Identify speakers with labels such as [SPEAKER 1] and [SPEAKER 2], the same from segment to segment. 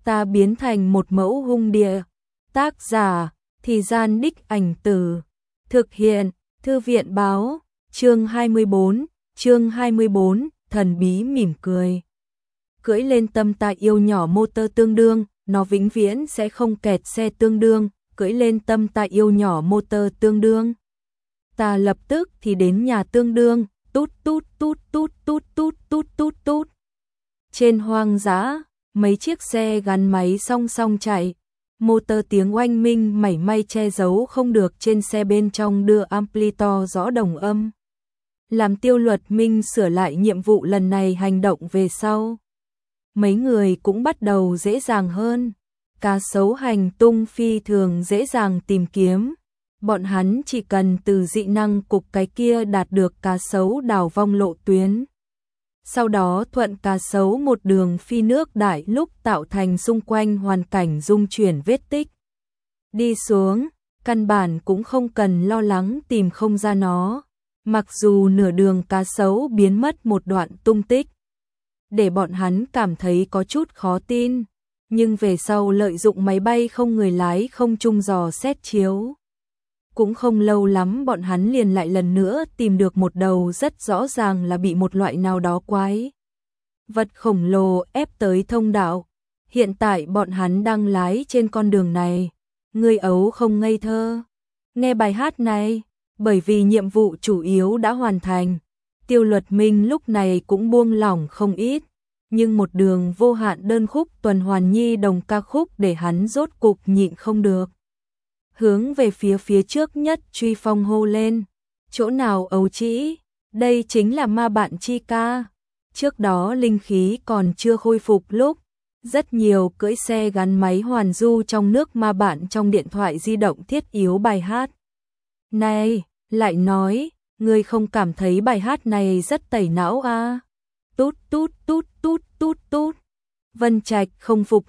[SPEAKER 1] ta biến thành một mẫu hung địa. Tác giả, Thì Gian Đích Ảnh Tử. Thực hiện, Thư viện báo, chương 24, thần bí mỉm cười. Cưỡi lên tâm ta yêu nhỏ motor tương đương, nó vĩnh viễn sẽ không kẹt xe tương đương, cưỡi lên tâm ta yêu nhỏ motor tương đương. Ta lập tức thì đến nhà tương đương, tút tút tút tút tút tút tút tút tút. Trên hoang dã, mấy chiếc xe gắn máy song song chạy, motor tiếng oanh minh mảy may che giấu không được trên xe bên trong đưa ampli to rõ đồng âm. Làm Tiêu Luật Minh sửa lại nhiệm vụ lần này hành động về sau. Mấy người cũng bắt đầu dễ dàng hơn. Cá sấu hành tung phi thường dễ dàng tìm kiếm. Bọn hắn chỉ cần từ dị năng cục cái kia đạt được cá sấu đào vong lộ tuyến. Sau đó thuận cá sấu một đường phi nước đại lúc tạo thành xung quanh hoàn cảnh dung chuyển vết tích. Đi xuống, căn bản cũng không cần lo lắng tìm không ra nó. Mặc dù nửa đường cá sấu biến mất một đoạn tung tích, để bọn hắn cảm thấy có chút khó tin, nhưng về sau lợi dụng máy bay không người lái không trung dò xét chiếu. Cũng không lâu lắm bọn hắn liền lại lần nữa tìm được một đầu rất rõ ràng là bị một loại nào đó quái vật khổng lồ ép tới thông đạo. Hiện tại bọn hắn đang lái trên con đường này. Người ấu không ngây thơ. Nghe bài hát này, bởi vì nhiệm vụ chủ yếu đã hoàn thành, Tiêu Luật Minh lúc này cũng buông lỏng không ít, nhưng một đường vô hạn đơn khúc tuần hoàn nhi đồng ca khúc để hắn rốt cục nhịn không được. Hướng về phía trước nhất truy phong hô lên, chỗ nào ấu trĩ, đây chính là ma bạn chi ca. Trước đó linh khí còn chưa khôi phục lúc, rất nhiều cưỡi xe gắn máy hoàn du trong nước ma bạn trong điện thoại di động thiết yếu bài hát. Này, lại nói, ngươi không cảm thấy bài hát này rất tẩy não à? Tút tút tút tút tút tút. Vân Trạch không phục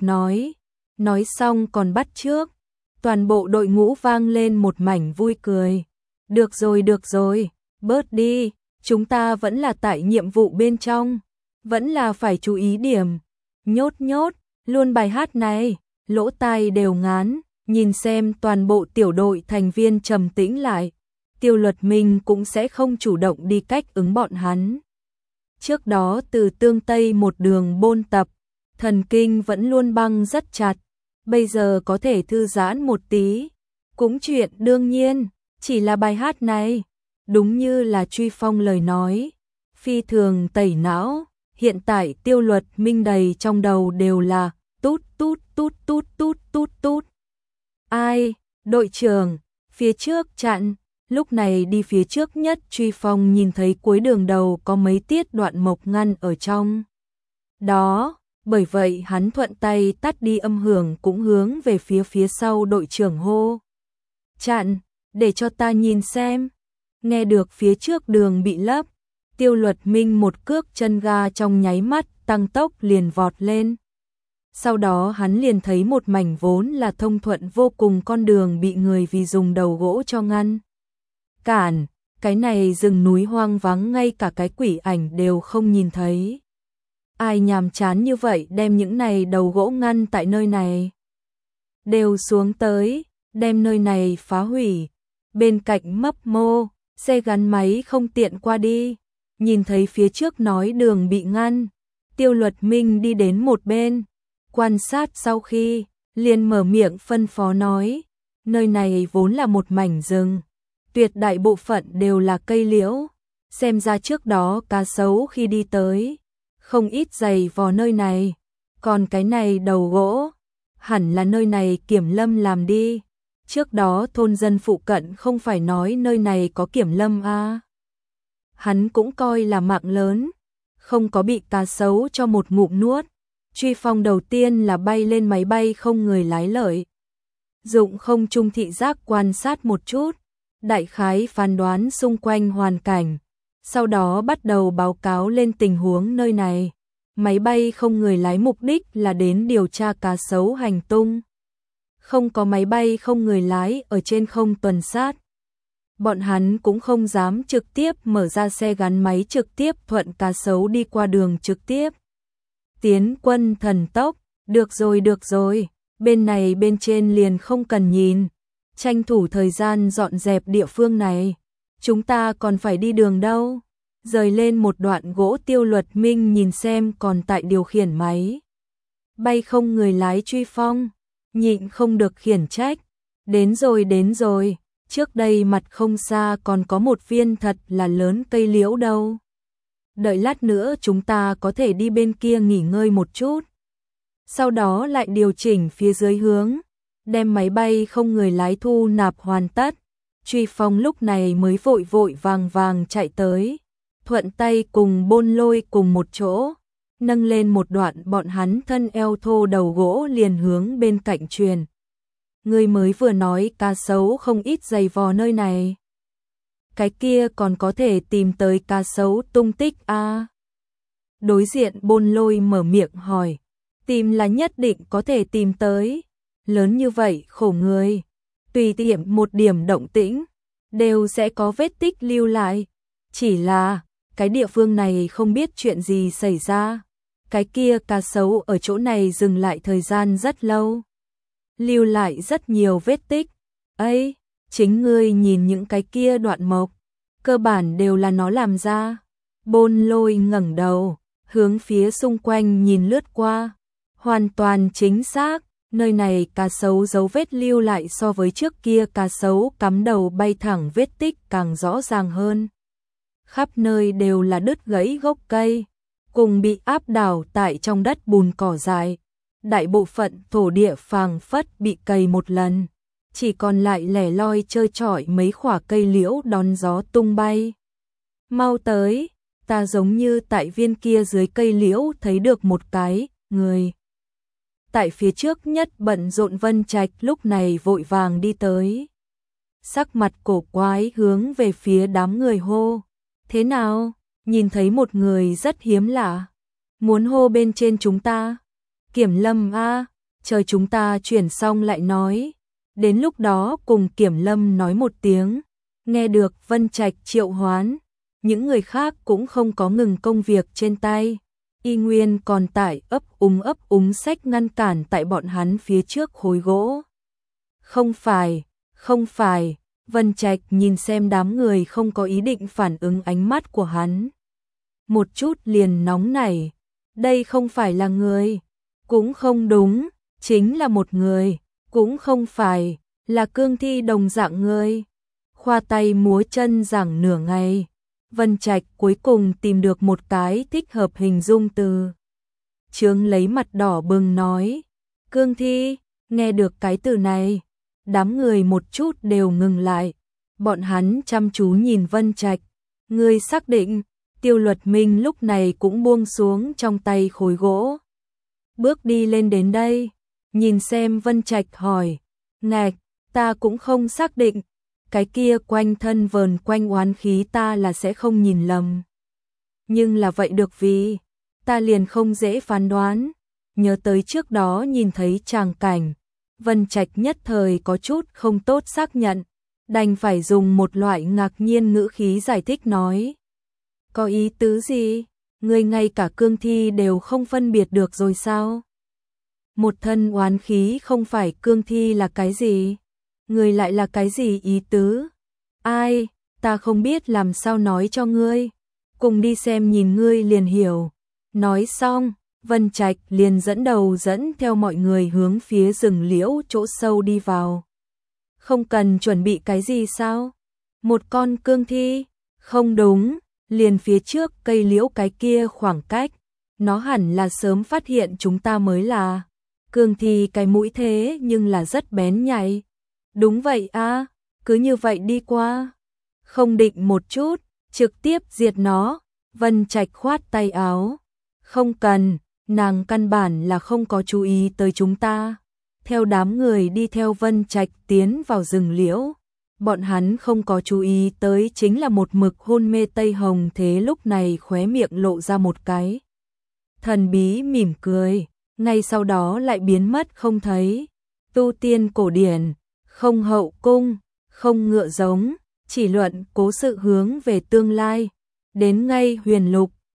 [SPEAKER 1] nói xong còn bắt trước. Toàn bộ đội ngũ vang lên một mảnh vui cười. Được rồi, bớt đi, chúng ta vẫn là tại nhiệm vụ bên trong, vẫn là phải chú ý điểm. Nhốt, luôn bài hát này, lỗ tai đều ngán, nhìn xem toàn bộ tiểu đội thành viên trầm tĩnh lại. Tiêu Luật Minh cũng sẽ không chủ động đi cách ứng bọn hắn. Trước đó từ Tương Tây một đường bôn tập, thần kinh vẫn luôn băng rất chặt, bây giờ có thể thư giãn một tí, cũng chuyện đương nhiên, chỉ là bài hát này, đúng như là Truy Phong lời nói, phi thường tẩy não, hiện tại Tiêu Luật Minh đầy trong đầu đều là tút tút tút tút tút tút tút. Ai, đội trưởng, phía trước chặn. Lúc này đi phía trước nhất Truy Phong nhìn thấy cuối đường đầu có mấy tiết đoạn mộc ngăn ở trong đó, bởi vậy hắn thuận tay tắt đi âm hưởng cũng hướng về phía sau đội trưởng hô. Chặn, để cho ta nhìn xem. Nghe được phía trước đường bị lấp, Tiêu Luật Minh một cước chân ga trong nháy mắt tăng tốc liền vọt lên. Sau đó hắn liền thấy một mảnh vốn là thông thuận vô cùng con đường bị người vì dùng đầu gỗ cho ngăn cản, cái này rừng núi hoang vắng ngay cả cái quỷ ảnh đều không nhìn thấy. Ai nhàm chán như vậy đem những này đầu gỗ ngăn tại nơi này. Đều xuống tới, đem nơi này phá hủy. Bên cạnh mấp mô, xe gắn máy không tiện qua đi. Nhìn thấy phía trước nói đường bị ngăn, Tiêu Luật Minh đi đến một bên, quan sát sau khi, liền mở miệng phân phó nói, nơi này vốn là một mảnh rừng. Tuyệt đại bộ phận đều là cây liễu, xem ra trước đó cá sấu khi đi tới, không ít giày vò nơi này, còn cái này đầu gỗ, hẳn là nơi này kiểm lâm làm đi, trước đó thôn dân phụ cận không phải nói nơi này có kiểm lâm à. Hắn cũng coi là mạng lớn, không có bị cá sấu cho một ngụm nuốt. Truy Phong đầu tiên là bay lên máy bay không người lái lợi, dụng không trung thị giác quan sát một chút, đại khái phán đoán xung quanh hoàn cảnh, sau đó bắt đầu báo cáo lên tình huống nơi này. Máy bay không người lái mục đích là đến điều tra cá sấu hành tung. Không có máy bay không người lái ở trên không tuần sát. Bọn hắn cũng không dám trực tiếp mở ra xe gắn máy trực tiếp thuận cá sấu đi qua đường trực tiếp. Tiến quân thần tốc, được rồi, bên này bên trên liền không cần nhìn, tranh thủ thời gian dọn dẹp địa phương này, chúng ta còn phải đi đường đâu. Rời lên một đoạn gỗ, Tiêu Luật Minh nhìn xem còn tại điều khiển máy bay không người lái truy phong, nhịn không được khiển trách. Đến rồi, trước đây mặt không xa còn có một viên thật là lớn cây liễu đâu. Đợi lát nữa chúng ta có thể đi bên kia nghỉ ngơi một chút. Sau đó lại điều chỉnh phía dưới hướng, đem máy bay không người lái thu nạp hoàn tất. Truy phong lúc này mới vội vội vàng chạy tới, thuận tay cùng Bôn Lôi cùng một chỗ, nâng lên một đoạn, bọn hắn thân eo thô đầu gỗ liền hướng bên cạnh truyền. Người mới vừa nói cá sấu không ít giày vò nơi này. Cái kia còn có thể tìm tới cá sấu tung tích a? Đối diện Bôn Lôi mở miệng hỏi, tìm là nhất định có thể tìm tới, lớn như vậy khổ người, tùy tiện một điểm động tĩnh đều sẽ có vết tích lưu lại, chỉ là cái địa phương này không biết chuyện gì xảy ra, cái kia cá sấu ở chỗ này dừng lại thời gian rất lâu, lưu lại rất nhiều vết tích. Ấy, chính ngươi nhìn những cái kia đoạn mộc, cơ bản đều là nó làm ra. Bôn Lôi ngẩng đầu, hướng phía xung quanh nhìn lướt qua, hoàn toàn chính xác, nơi này cá sấu dấu vết lưu lại so với trước kia cá sấu cắm đầu bay thẳng vết tích càng rõ ràng hơn. Khắp nơi đều là đứt gãy gốc cây, cùng bị áp đảo tại trong đất bùn cỏ dại. Đại bộ phận thổ địa phảng phất bị cày một lần, chỉ còn lại lẻ loi trơ trọi mấy khỏa cây liễu đón gió tung bay. Mau tới, ta giống như tại viên kia dưới cây liễu thấy được một cái người. Tại phía trước nhất bận rộn Vân Trạch lúc này vội vàng đi tới. Sắc mặt cổ quái hướng về phía đám người hô. Thế nào, nhìn thấy một người rất hiếm lạ, muốn hô bên trên chúng ta. Kiểm Lâm a, chờ chúng ta chuyển xong lại nói. Đến lúc đó cùng Kiểm Lâm nói một tiếng. Nghe được Vân Trạch triệu hoán, những người khác cũng không có ngừng công việc trên tay. Y nguyên còn tại ấp úng xách ngăn cản tại bọn hắn phía trước khối gỗ. Không phải, Vân Trạch nhìn xem đám người không có ý định phản ứng ánh mắt của hắn. Một chút liền nóng nảy, đây không phải là người, cũng không đúng, chính là một người, cũng không phải, là cương thi đồng dạng người. Khoa tay múa chân giảng nửa ngày, Vân Trạch cuối cùng tìm được một cái thích hợp hình dung từ. Trương lấy mặt đỏ bừng nói, cương thi, nghe được cái từ này, đám người một chút đều ngừng lại, bọn hắn chăm chú nhìn Vân Trạch, ngươi xác định. Tiêu Luật Minh lúc này cũng buông xuống trong tay khối gỗ, bước đi lên đến đây, nhìn xem Vân Trạch hỏi, ngạch, ta cũng không xác định, cái kia quanh thân vờn quanh oán khí ta là sẽ không nhìn lầm. Nhưng là vậy được vì, ta liền không dễ phán đoán, nhớ tới trước đó nhìn thấy tràng cảnh, Vân Trạch nhất thời có chút không tốt xác nhận, đành phải dùng một loại ngạc nhiên ngữ khí giải thích nói. Có ý tứ gì? Ngươi ngay cả cương thi đều không phân biệt được rồi sao? Một thân oán khí không phải cương thi là cái gì? Ngươi lại là cái gì ý tứ? Ai, ta không biết làm sao nói cho ngươi. Cùng đi xem nhìn ngươi liền hiểu. Nói xong, Vân Trạch liền dẫn theo mọi người hướng phía rừng liễu chỗ sâu đi vào. Không cần chuẩn bị cái gì sao? Một con cương thi? Không đúng. Liền phía trước cây liễu cái kia khoảng cách, nó hẳn là sớm phát hiện chúng ta mới là. Cương thi cái mũi thế nhưng là rất bén nhạy. Đúng vậy a, cứ như vậy đi qua. Không định một chút, trực tiếp diệt nó. Vân Trạch khoát tay áo. Không cần, nàng căn bản là không có chú ý tới chúng ta. Theo đám người đi theo Vân Trạch tiến vào rừng liễu. Bọn hắn không có chú ý tới chính là một mực hôn mê Tây Hồng Thế lúc này khóe miệng lộ ra một cái. Thần bí mỉm cười, ngay sau đó lại biến mất không thấy. Tu tiên cổ điển, không hậu cung, không ngựa giống, chỉ luận cố sự hướng về tương lai. Đến ngay huyền lục,